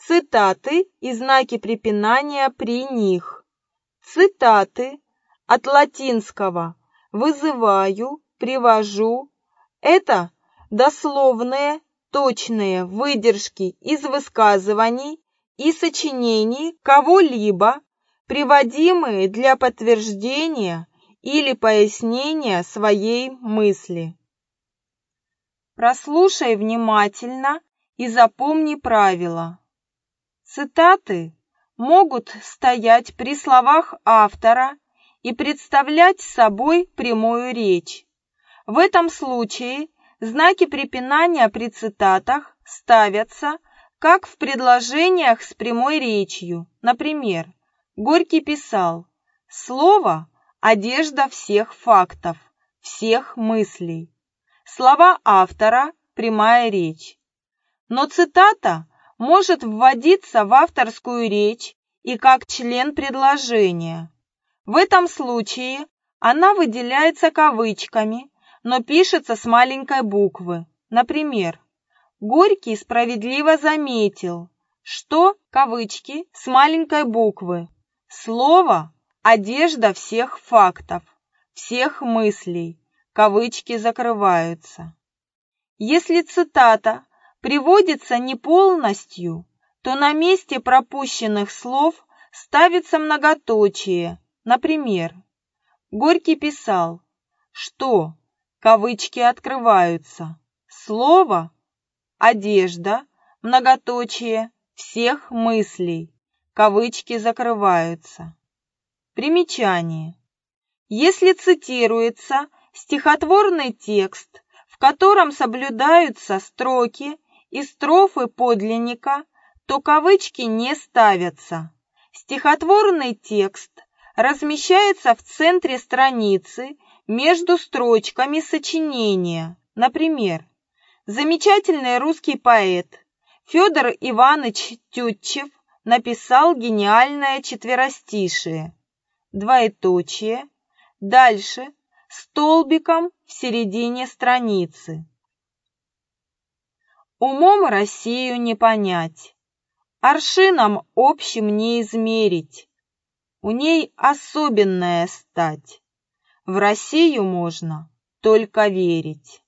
цитаты и знаки препинания при них. Цитаты от латинского «вызываю», «привожу» – это дословные, точные выдержки из высказываний и сочинений кого-либо, приводимые для подтверждения или пояснения своей мысли. Прослушай внимательно и запомни правила. Цитаты могут стоять при словах автора и представлять собой прямую речь. В этом случае знаки препинания при цитатах ставятся как в предложениях с прямой речью. Например, Горький писал: «Слово – одежда всех фактов, всех мыслей». Слова автора – прямая речь. Но цитата может вводиться в авторскую речь и как член предложения. В этом случае она выделяется кавычками, но пишется с маленькой буквы. Например, Горький справедливо заметил, что, кавычки, с маленькой буквы, слово – одежда всех фактов, всех мыслей, кавычки закрываются. Если цитата приводится не полностью, то на месте пропущенных слов ставится многоточие. Например, Горький писал, что, кавычки открываются, слово «одежда», многоточие, всех мыслей, кавычки закрываются. Примечание. Если цитируется стихотворный текст, в котором соблюдаются строки и строфы подлинника, то кавычки не ставятся. Стихотворный текст размещается в центре страницы между строчками сочинения. Например, замечательный русский поэт Федор Иванович Тютчев написал гениальное четверостишие. Двоеточие. Дальше столбиком в середине страницы. Умом Россию не понять, аршином общим не измерить, у ней особенная стать, в Россию можно только верить.